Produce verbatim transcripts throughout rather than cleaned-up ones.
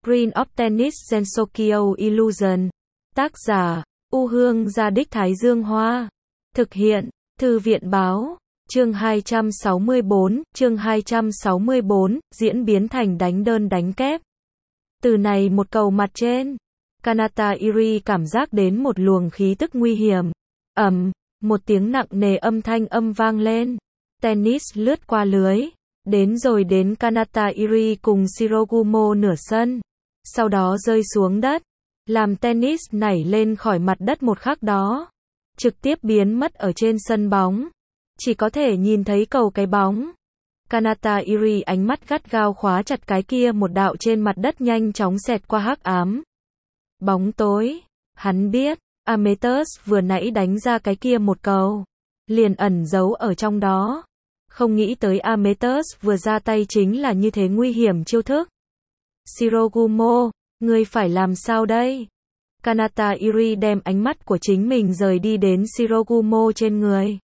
Green of Tennis Gensokyo Illusion. Tác giả, U Hương Gia Đích Thái Dương Hoa. Thực hiện, Thư viện Báo. Chương hai trăm sáu mươi bốn, chương hai trăm sáu mươi bốn, diễn biến thành đánh đơn đánh kép. Từ này một cầu mặt trên, Kanata Iri cảm giác đến một luồng khí tức nguy hiểm. Ầm, một tiếng nặng nề âm thanh âm vang lên. Tennis lướt qua lưới, đến rồi đến Kanata Iri cùng Shirogumo nửa sân. Sau đó rơi xuống đất, làm tennis nảy lên khỏi mặt đất một khắc đó, trực tiếp biến mất ở trên sân bóng. Chỉ có thể nhìn thấy cầu cái bóng. Kanata Iri ánh mắt gắt gao khóa chặt cái kia một đạo trên mặt đất nhanh chóng xẹt qua hắc ám. Bóng tối, hắn biết, Amethyst vừa nãy đánh ra cái kia một cầu, liền ẩn giấu ở trong đó. Không nghĩ tới Amethyst vừa ra tay chính là như thế nguy hiểm chiêu thức. Shirogumo, ngươi phải làm sao đây? Kanata Iri đem ánh mắt của chính mình rời đi đến Shirogumo trên người.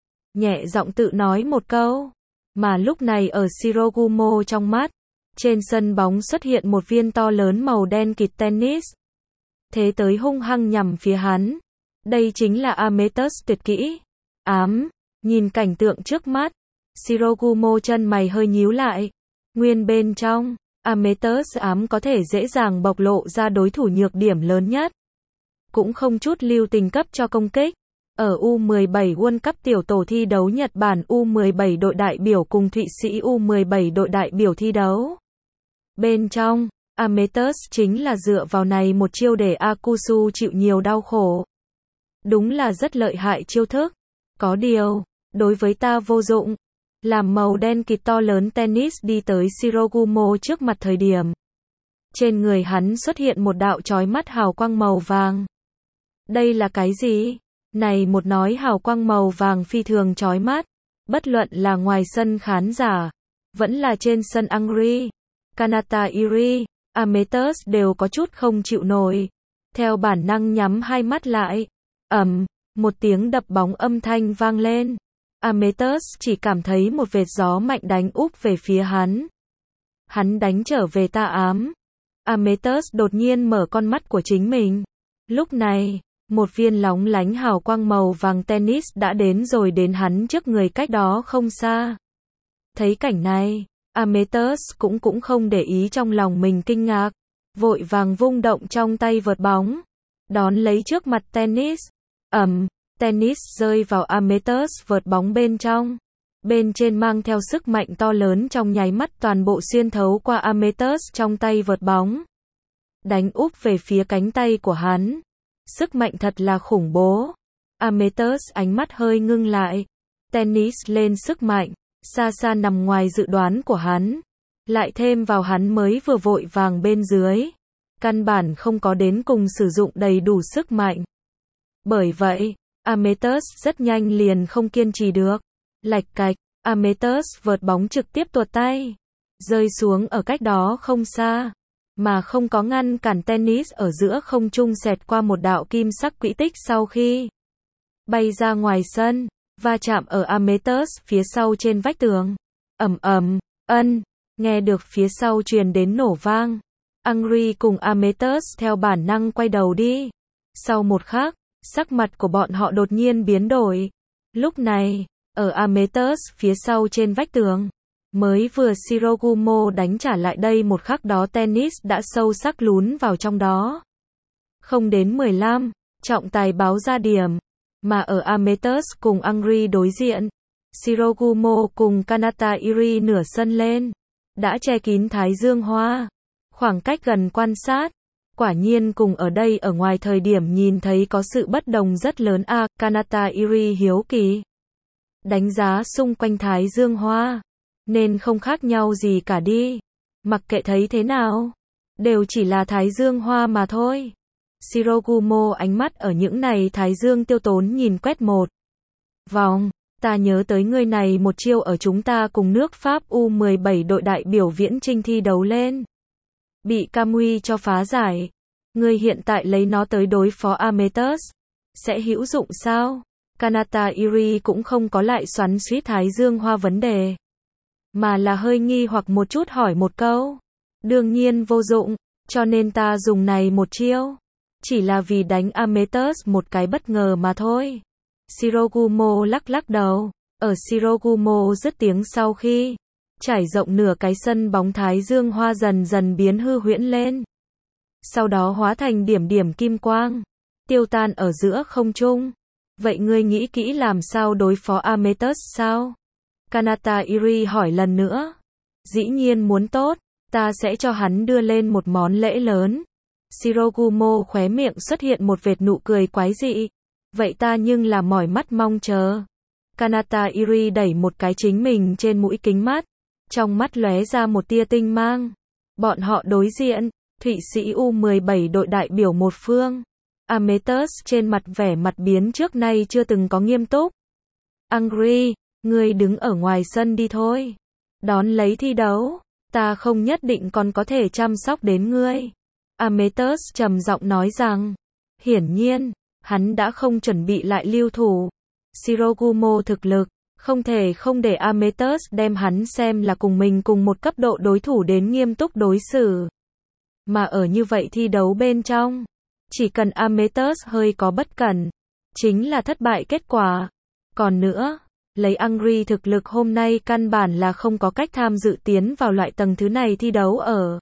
Nhẹ giọng tự nói một câu. Mà lúc này ở Shirogumo trong mắt, trên sân bóng xuất hiện một viên to lớn màu đen kịt tennis. Thế tới hung hăng nhằm phía hắn. Đây chính là Amethyst tuyệt kỹ. Ám, nhìn cảnh tượng trước mắt, Shirogumo chân mày hơi nhíu lại. Nguyên bên trong, Amethyst ám có thể dễ dàng bộc lộ ra đối thủ nhược điểm lớn nhất. Cũng không chút lưu tình cấp cho công kích. Ở U mười bảy World Cup tiểu tổ thi đấu Nhật Bản U mười bảy đội đại biểu cùng Thụy Sĩ U mười bảy đội đại biểu thi đấu. Bên trong, Amethyst chính là dựa vào này một chiêu để Akusu chịu nhiều đau khổ. Đúng là rất lợi hại chiêu thức. Có điều, đối với ta vô dụng. Làm màu đen kịt to lớn tennis đi tới Shirogumo trước mặt thời điểm. Trên người hắn xuất hiện một đạo chói mắt hào quang màu vàng. Đây là cái gì? Này một nói hào quang màu vàng phi thường chói mắt. Bất luận là ngoài sân khán giả, vẫn là trên sân Angry, Kanata Iri, Amethyst đều có chút không chịu nổi. Theo bản năng nhắm hai mắt lại. Ầm, một tiếng đập bóng âm thanh vang lên. Amethyst chỉ cảm thấy một vệt gió mạnh đánh úp về phía hắn. Hắn đánh trở về ta ám. Amethyst đột nhiên mở con mắt của chính mình. Lúc này, một viên lóng lánh hào quang màu vàng tennis đã đến rồi đến hắn trước người cách đó không xa. Thấy cảnh này, Amethyst cũng cũng không để ý trong lòng mình kinh ngạc. Vội vàng vung động trong tay vợt bóng. Đón lấy trước mặt tennis. Ầm. Tennis rơi vào Amethyst vợt bóng bên trong. Bên trên mang theo sức mạnh to lớn trong nháy mắt toàn bộ xuyên thấu qua Amethyst trong tay vợt bóng. Đánh úp về phía cánh tay của hắn. Sức mạnh thật là khủng bố. Amethyst ánh mắt hơi ngưng lại. Tennis lên sức mạnh, xa xa nằm ngoài dự đoán của hắn. Lại thêm vào hắn mới vừa vội vàng bên dưới. Căn bản không có đến cùng sử dụng đầy đủ sức mạnh. Bởi vậy, Amethyst rất nhanh liền không kiên trì được. Lạch cạch, Amethyst vợt bóng trực tiếp tuột tay. Rơi xuống ở cách đó không xa. Mà không có ngăn cản tennis ở giữa không trung xẹt qua một đạo kim sắc quỹ tích sau khi bay ra ngoài sân, va chạm ở Amethyst phía sau trên vách tường. Ầm ầm, ân, nghe được phía sau truyền đến nổ vang. Angry cùng Amethyst theo bản năng quay đầu đi. Sau một khắc, sắc mặt của bọn họ đột nhiên biến đổi. Lúc này, ở Amethyst phía sau trên vách tường, mới vừa Shirogumo đánh trả lại đây một khắc đó tennis đã sâu sắc lún vào trong đó. Không đến mười lăm, trọng tài báo ra điểm. Mà ở Amethyst cùng Angry đối diện, Shirogumo cùng Kanata Iri nửa sân lên. Đã che kín Thái Dương Hoa. Khoảng cách gần quan sát. Quả nhiên cùng ở đây ở ngoài thời điểm nhìn thấy có sự bất đồng rất lớn a. À, Kanata Iri hiếu kỳ. Đánh giá xung quanh Thái Dương Hoa. Nên không khác nhau gì cả đi. Mặc kệ thấy thế nào. Đều chỉ là Thái Dương Hoa mà thôi. Shirogumo ánh mắt ở những này Thái Dương tiêu tốn nhìn quét một vòng. Ta nhớ tới người này một chiêu ở chúng ta cùng nước Pháp U mười bảy đội đại biểu viễn chinh thi đấu lên. Bị Kamui cho phá giải. Ngươi hiện tại lấy nó tới đối phó Amethyst. Sẽ hữu dụng sao? Kanata Iri cũng không có lại xoắn xuýt Thái Dương Hoa vấn đề. Mà là hơi nghi hoặc một chút hỏi một câu. Đương nhiên vô dụng. Cho nên ta dùng này một chiêu. Chỉ là vì đánh Amethyst một cái bất ngờ mà thôi. Shirogumo lắc lắc đầu. Ở Shirogumo dứt tiếng sau khi trải rộng nửa cái sân bóng thái dương hoa dần dần biến hư huyễn lên. Sau đó hóa thành điểm điểm kim quang. Tiêu tan ở giữa không trung. Vậy ngươi nghĩ kỹ làm sao đối phó Amethyst sao? Kanata Iri hỏi lần nữa. Dĩ nhiên muốn tốt. Ta sẽ cho hắn đưa lên một món lễ lớn. Shirogumo khóe miệng xuất hiện một vệt nụ cười quái dị. Vậy ta nhưng là mỏi mắt mong chờ. Kanata Iri đẩy một cái chính mình trên mũi kính mắt. Trong mắt lóe ra một tia tinh mang. Bọn họ đối diện. Thụy Sĩ U mười bảy đội đại biểu một phương. Amethyst trên mặt vẻ mặt biến trước nay chưa từng có nghiêm túc. Angry, ngươi đứng ở ngoài sân đi thôi. Đón lấy thi đấu. Ta không nhất định còn có thể chăm sóc đến ngươi. Amethyst trầm giọng nói rằng. Hiển nhiên, hắn đã không chuẩn bị lại lưu thủ. Shirogumo thực lực, không thể không để Amethyst đem hắn xem là cùng mình cùng một cấp độ đối thủ đến nghiêm túc đối xử. Mà ở như vậy thi đấu bên trong, chỉ cần Amethyst hơi có bất cẩn, chính là thất bại kết quả. Còn nữa, lấy Angry thực lực hôm nay căn bản là không có cách tham dự tiến vào loại tầng thứ này thi đấu ở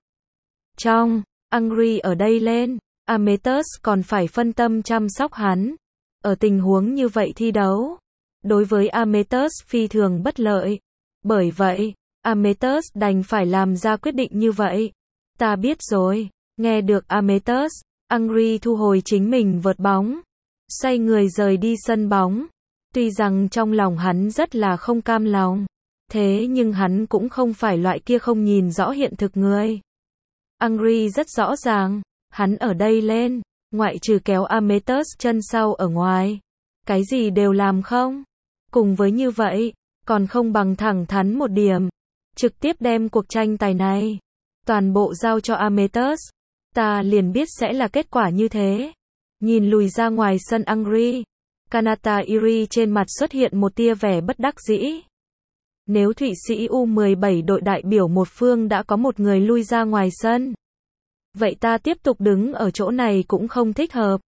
trong. Angry ở đây lên, Amethyst còn phải phân tâm chăm sóc hắn. Ở tình huống như vậy thi đấu, đối với Amethyst phi thường bất lợi. Bởi vậy, Amethyst đành phải làm ra quyết định như vậy. Ta biết rồi. Nghe được Amethyst, Angry thu hồi chính mình vợt bóng. Xoay người rời đi sân bóng. Tuy rằng trong lòng hắn rất là không cam lòng. Thế nhưng hắn cũng không phải loại kia không nhìn rõ hiện thực người. Angry rất rõ ràng. Hắn ở đây lên. Ngoại trừ kéo Amethyst chân sau ở ngoài. Cái gì đều làm không. Cùng với như vậy, còn không bằng thẳng thắn một điểm. Trực tiếp đem cuộc tranh tài này toàn bộ giao cho Amethyst. Ta liền biết sẽ là kết quả như thế. Nhìn lùi ra ngoài sân Angry. Kanata Iri trên mặt xuất hiện một tia vẻ bất đắc dĩ. Nếu Thụy Sĩ U mười bảy đội đại biểu một phương đã có một người lui ra ngoài sân. Vậy ta tiếp tục đứng ở chỗ này cũng không thích hợp.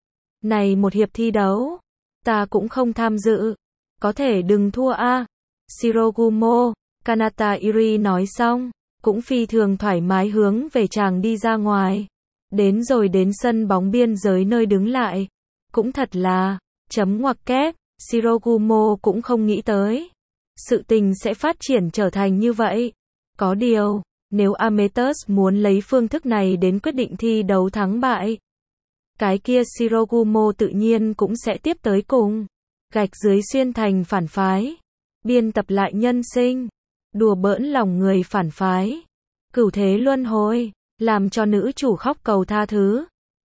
Này một hiệp thi đấu. Ta cũng không tham dự. Có thể đừng thua a. À. Shirogumo. Kanata Iri nói xong. Cũng phi thường thoải mái hướng về chàng đi ra ngoài. Đến rồi đến sân bóng biên giới nơi đứng lại. Cũng thật là, chấm ngoặc kép, Shirogumo cũng không nghĩ tới. Sự tình sẽ phát triển trở thành như vậy. Có điều, nếu Amethyst muốn lấy phương thức này đến quyết định thi đấu thắng bại. Cái kia Shirogumo tự nhiên cũng sẽ tiếp tới cùng. Gạch dưới xuyên thành phản phái. Biên tập lại nhân sinh. Đùa bỡn lòng người phản phái. Cửu thế luân hồi, làm cho nữ chủ khóc cầu tha thứ.